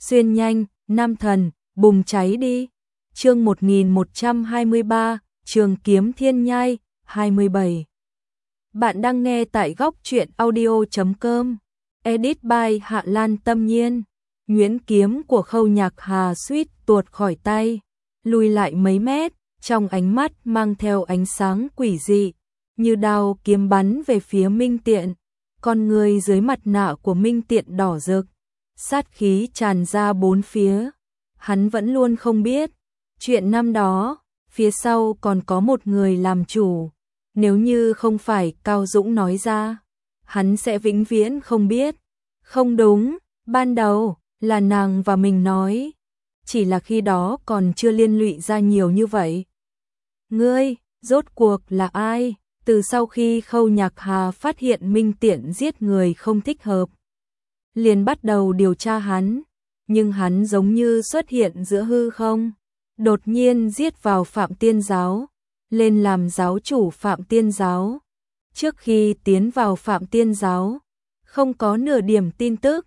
xuyên nhanh, nam thần, bùng cháy đi. Chương 1123, Trường kiếm thiên nhai, 27. Bạn đang nghe tại góc truyện audio.com. Edit by Hạ Lan Tâm Nhiên. Nhuyễn kiếm của Khâu Nhạc Hà suýt tuột khỏi tay, lùi lại mấy mét, trong ánh mắt mang theo ánh sáng quỷ dị, như đao kiếm bắn về phía Minh Tiện. Con người dưới mặt nạ của Minh Tiện đỏ rực, sát khí tràn ra bốn phía. Hắn vẫn luôn không biết, chuyện năm đó, phía sau còn có một người làm chủ. Nếu như không phải Cao Dũng nói ra, hắn sẽ vĩnh viễn không biết. Không đúng, ban đầu là nàng và mình nói, chỉ là khi đó còn chưa liên lụy ra nhiều như vậy. Ngươi, rốt cuộc là ai? Từ sau khi Khâu Nhạc Hà phát hiện Minh Tiện giết người không thích hợp, liền bắt đầu điều tra hắn, nhưng hắn giống như xuất hiện giữa hư không, đột nhiên giết vào Phạm Tiên Giáo, lên làm giáo chủ Phạm Tiên Giáo. Trước khi tiến vào Phạm Tiên Giáo, không có nửa điểm tin tức.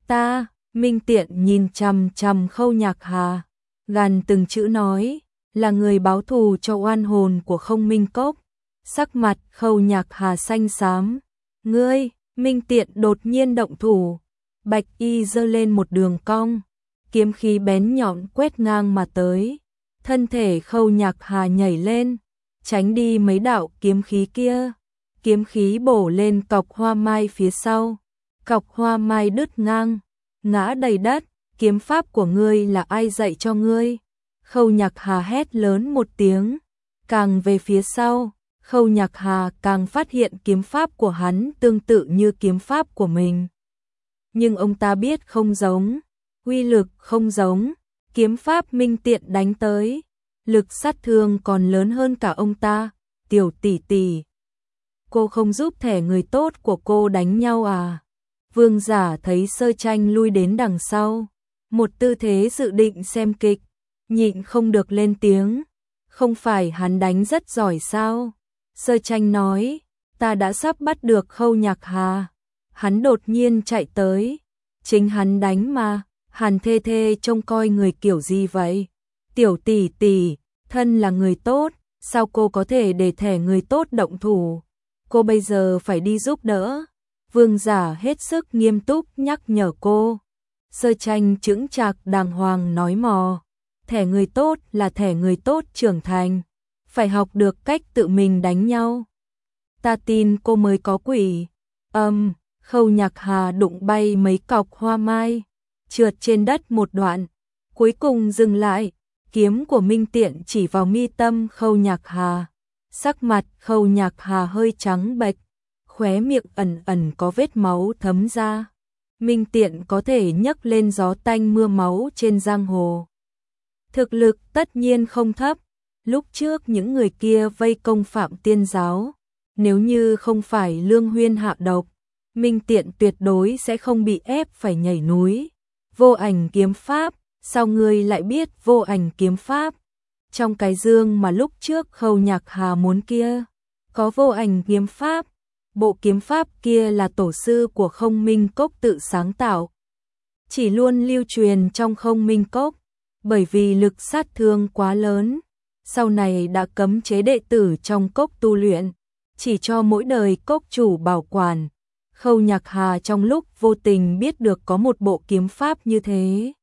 Minh Tiện nhìn chằm chằm Khâu Nhạc Hà, gằn từng chữ nói, là người báo thù cho oan hồn của Không Minh Cốc. Sắc mặt Khâu Nhạc Hà xanh xám. Ngươi, Minh Tiện đột nhiên động thủ, bạch y giơ lên một đường cong, kiếm khí bén nhọn quét ngang mà tới. Thân thể Khâu Nhạc Hà nhảy lên, tránh đi mấy đạo kiếm khí kia. Kiếm khí bổ lên cọc hoa mai phía sau, cọc hoa mai đứt ngang, ngã đầy đất. Kiếm pháp của ngươi là ai dạy cho ngươi? Khâu Nhạc Hà hét lớn một tiếng. Càng về phía sau, Khâu Nhạc Hà càng phát hiện kiếm pháp của hắn tương tự như kiếm pháp của mình. Nhưng ông ta biết không giống, uy lực không giống. Kiếm pháp Minh Tiện đánh tới, lực sát thương còn lớn hơn cả ông ta. Tiểu tỷ tỷ, cô không giúp thẻ người tốt của cô đánh nhau à? Vương Giả thấy Sơ Tranh lui đến đằng sau, một tư thế dự định xem kịch, nhịn không được lên tiếng. Không phải hắn đánh rất giỏi sao? Sơ Tranh nói, ta đã sắp bắt được Khâu Nhạc Hà. Hắn đột nhiên chạy tới, chính hắn đánh mà. Hàn Thê Thê trông coi người kiểu gì vậy? Tiểu tỷ tỷ, thân là người tốt, sao cô có thể để thẻ người tốt động thủ? Cô bây giờ phải đi giúp đỡ. Vương Giả hết sức nghiêm túc nhắc nhở cô. Sơ Tranh chững chạc đàng hoàng nói mò, thẻ người tốt là thẻ người tốt trưởng thành, phải học được cách tự mình đánh nhau. Ta tin cô mới có quỷ. Khâu Nhạc Hà đụng bay mấy cọc hoa mai, trượt trên đất một đoạn, cuối cùng dừng lại. Kiếm của Minh Tiện chỉ vào mi tâm Khâu Nhạc Hà. Sắc mặt Khâu Nhạc Hà hơi trắng bệch, khóe miệng ẩn ẩn có vết máu thấm ra. Minh Tiện có thể nhấc lên gió tanh mưa máu trên giang hồ, thực lực tất nhiên không thấp. Lúc trước những người kia vây công Phạm Tiên Giáo, nếu như không phải Lương Huyên hạ độc, Minh Tiện tuyệt đối sẽ không bị ép phải nhảy núi. Vô ảnh kiếm pháp, sao ngươi lại biết vô ảnh kiếm pháp? Trong cái dương mà lúc trước Khâu Nhạc Hà muốn kia, có vô ảnh kiếm pháp. Bộ kiếm pháp kia là tổ sư của Không Minh Cốc tự sáng tạo, chỉ luôn lưu truyền trong Không Minh Cốc, bởi vì lực sát thương quá lớn, sau này đã cấm chế đệ tử trong cốc tu luyện, chỉ cho mỗi đời cốc chủ bảo quản. Khâu Nhạc Hà trong lúc vô tình biết được có một bộ kiếm pháp như thế.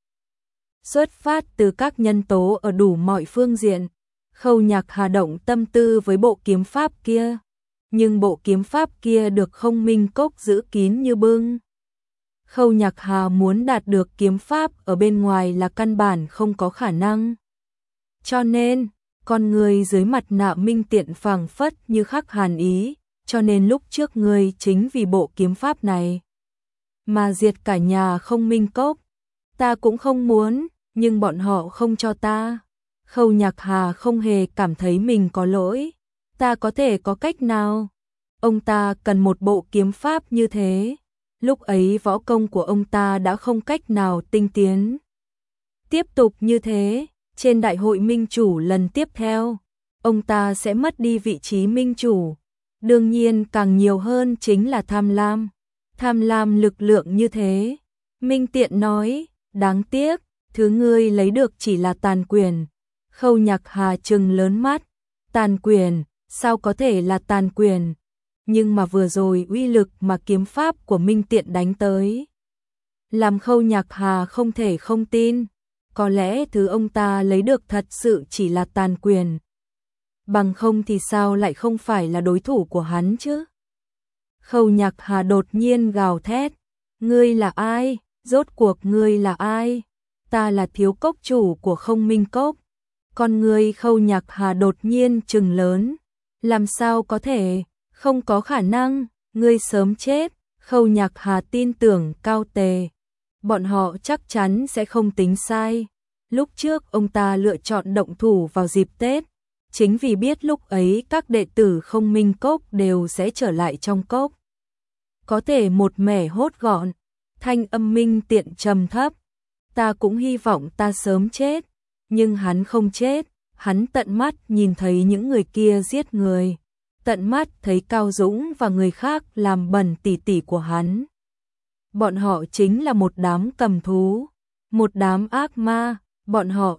Xuất phát từ các nhân tố ở đủ mọi phương diện, Khâu Nhạc Hà động tâm tư với bộ kiếm pháp kia. Nhưng bộ kiếm pháp kia được Không Minh Cốc giữ kín như bưng. Khâu Nhạc Hà muốn đạt được kiếm pháp ở bên ngoài là căn bản không có khả năng. Cho nên, con người dưới mặt nạ Minh Tiện phảng phất như khắc hàn ý, cho nên lúc trước ngươi chính vì bộ kiếm pháp này mà diệt cả nhà Không Minh Cốc. Ta cũng không muốn, nhưng bọn họ không cho ta. Khâu Nhạc Hà không hề cảm thấy mình có lỗi. Ta có thể có cách nào? Ông ta cần một bộ kiếm pháp như thế. Lúc ấy võ công của ông ta đã không cách nào tinh tiến. Tiếp tục như thế, trên đại hội minh chủ lần tiếp theo, ông ta sẽ mất đi vị trí minh chủ. Đương nhiên càng nhiều hơn chính là tham lam. Tham lam lực lượng như thế. Minh Tiện nói, Đáng tiếc, thứ ngươi lấy được chỉ là tàn quyền. Khâu Nhạc Hà trừng lớn mắt, tàn quyền, sao có thể là tàn quyền? Nhưng mà vừa rồi uy lực mà kiếm pháp của Minh Tiện đánh tới, làm Khâu Nhạc Hà không thể không tin, có lẽ thứ ông ta lấy được thật sự chỉ là tàn quyền. Bằng không thì sao lại không phải là đối thủ của hắn chứ? Khâu Nhạc Hà đột nhiên gào thét, ngươi là ai? Rốt cuộc ngươi là ai? Ta là thiếu cốc chủ của Không Minh Cốc. Con ngươi Khâu Nhạc Hà đột nhiên trừng lớn, làm sao có thể, không có khả năng, ngươi sớm chết. Khâu Nhạc Hà tin tưởng Cao Tề, bọn họ chắc chắn sẽ không tính sai. Lúc trước ông ta lựa chọn động thủ vào dịp Tết, chính vì biết lúc ấy các đệ tử Không Minh Cốc đều sẽ trở lại trong cốc, có thể một mẻ hốt gọn. Thanh âm Minh Tiện trầm thấp, ta cũng hy vọng ta sớm chết, nhưng hắn không chết, hắn tận mắt nhìn thấy những người kia giết người, tận mắt thấy Cao Dũng và người khác làm bẩn tỷ tỷ của hắn. Bọn họ chính là một đám cầm thú, một đám ác ma, bọn họ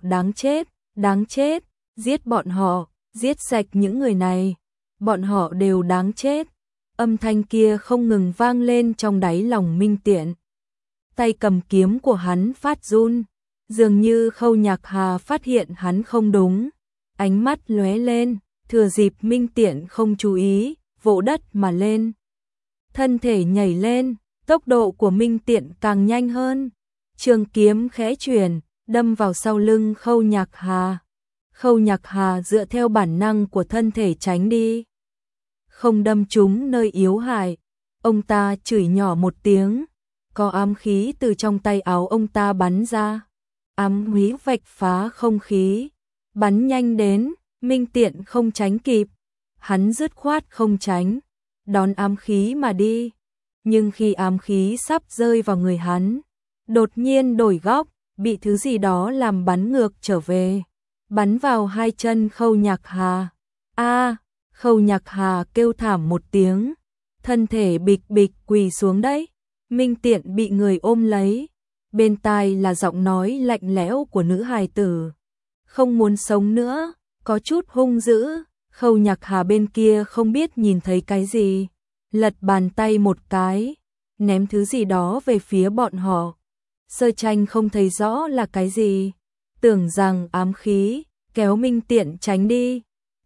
đáng chết, giết bọn họ, giết sạch những người này, bọn họ đều đáng chết. Âm thanh kia không ngừng vang lên trong đáy lòng Minh Tiện. Tay cầm kiếm của hắn phát run, dường như Khâu Nhạc Hà phát hiện hắn không đúng, ánh mắt lóe lên, thừa dịp Minh Tiện không chú ý, vỗ đất mà lên. Thân thể nhảy lên, tốc độ của Minh Tiện càng nhanh hơn, trường kiếm khẽ chuyển, đâm vào sau lưng Khâu Nhạc Hà. Khâu Nhạc Hà dựa theo bản năng của thân thể tránh đi, không đâm trúng nơi yếu hại. Ông ta chửi nhỏ một tiếng, có ám khí từ trong tay áo ông ta bắn ra, ám khí vạch phá không khí, bắn nhanh đến, Minh Tiện không tránh kịp, hắn dứt khoát không tránh, đón ám khí mà đi. Nhưng khi ám khí sắp rơi vào người hắn, đột nhiên đổi góc, bị thứ gì đó làm bắn ngược trở về, bắn vào hai chân Khâu Nhạc Hà. A! Khâu Nhạc Hà kêu thảm một tiếng, thân thể bịch bịch quỳ xuống đấy. Minh Tiện bị người ôm lấy, bên tai là giọng nói lạnh lẽo của nữ hài tử, không muốn sống nữa, có chút hung dữ. Khâu Nhạc Hà bên kia không biết nhìn thấy cái gì, lật bàn tay một cái, ném thứ gì đó về phía bọn họ. Sơ Tranh không thấy rõ là cái gì, tưởng rằng ám khí, kéo Minh Tiện tránh đi.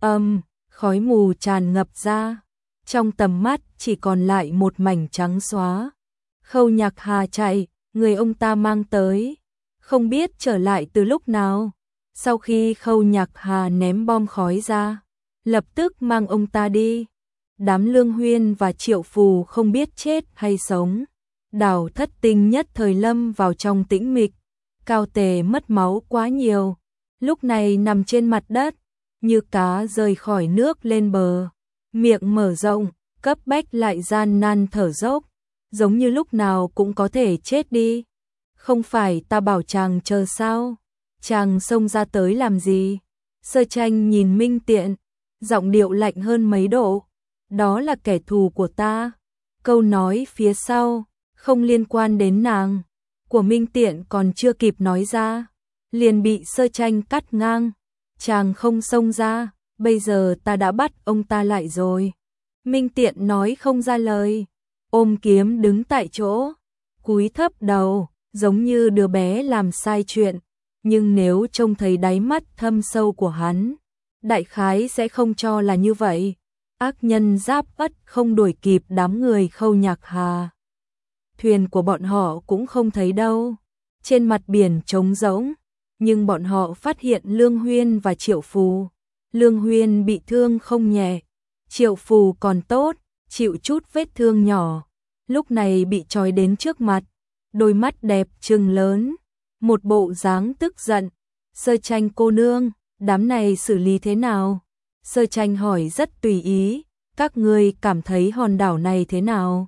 Khói mù tràn ngập ra, trong tầm mắt chỉ còn lại một mảnh trắng xóa. Khâu Nhạc Hà chạy, người ông ta mang tới, không biết trở lại từ lúc nào. Sau khi Khâu Nhạc Hà ném bom khói ra, lập tức mang ông ta đi. Đám Lương Huyên và Triệu Phù không biết chết hay sống. Đào Thất Tinh nhất thời lâm vào trong tĩnh mịch. Cao Tề mất máu quá nhiều, lúc này nằm trên mặt đất, như cá rời khỏi nước lên bờ, miệng mở rộng, cấp bách lại gian nan thở dốc, giống như lúc nào cũng có thể chết đi. Không phải ta bảo chàng chờ sao? Chàng xông ra tới làm gì? Sơ Tranh nhìn Minh Tiện, giọng điệu lạnh hơn mấy độ. Đó là kẻ thù của ta. Câu nói phía sau, không liên quan đến nàng, của Minh Tiện còn chưa kịp nói ra, liền bị Sơ Tranh cắt ngang. Chàng không xông ra, bây giờ ta đã bắt ông ta lại rồi. Minh Tiện nói không ra lời, ôm kiếm đứng tại chỗ, cúi thấp đầu, giống như đứa bé làm sai chuyện. Nhưng nếu trông thấy đáy mắt thâm sâu của hắn, đại khái sẽ không cho là như vậy. Ác nhân Giáp Ất không đuổi kịp đám người Khâu Nhạc Hà. Thuyền của bọn họ cũng không thấy đâu, trên mặt biển trống rỗng. Nhưng bọn họ phát hiện Lương Huyên và Triệu Phù. Lương Huyên bị thương không nhẹ, Triệu Phù còn tốt, chịu chút vết thương nhỏ, lúc này bị trói đến trước mặt, đôi mắt đẹp trừng lớn, một bộ dáng tức giận. Sơ Tranh cô nương, đám này xử lý thế nào? Sơ Tranh hỏi rất tùy ý, các ngươi cảm thấy hòn đảo này thế nào?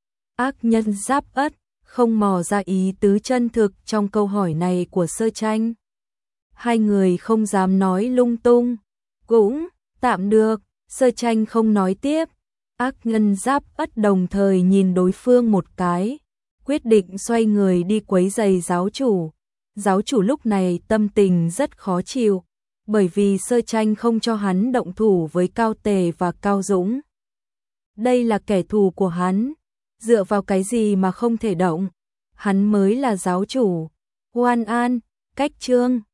Ác nhân Giáp Ất không mò ra ý tứ chân thực trong câu hỏi này của Sơ Tranh. Hai người không dám nói lung tung, cũng tạm được. Sơ Tranh không nói tiếp. Ác nhân Giáp Ất đồng thời nhìn đối phương một cái, quyết định xoay người đi quấy giày giáo chủ. Giáo chủ lúc này tâm tình rất khó chịu, bởi vì Sơ Tranh không cho hắn động thủ với Cao Tề và Cao Dũng. Đây là kẻ thù của hắn, dựa vào cái gì mà không thể động, hắn mới là giáo chủ. Hoan An, Cách Chương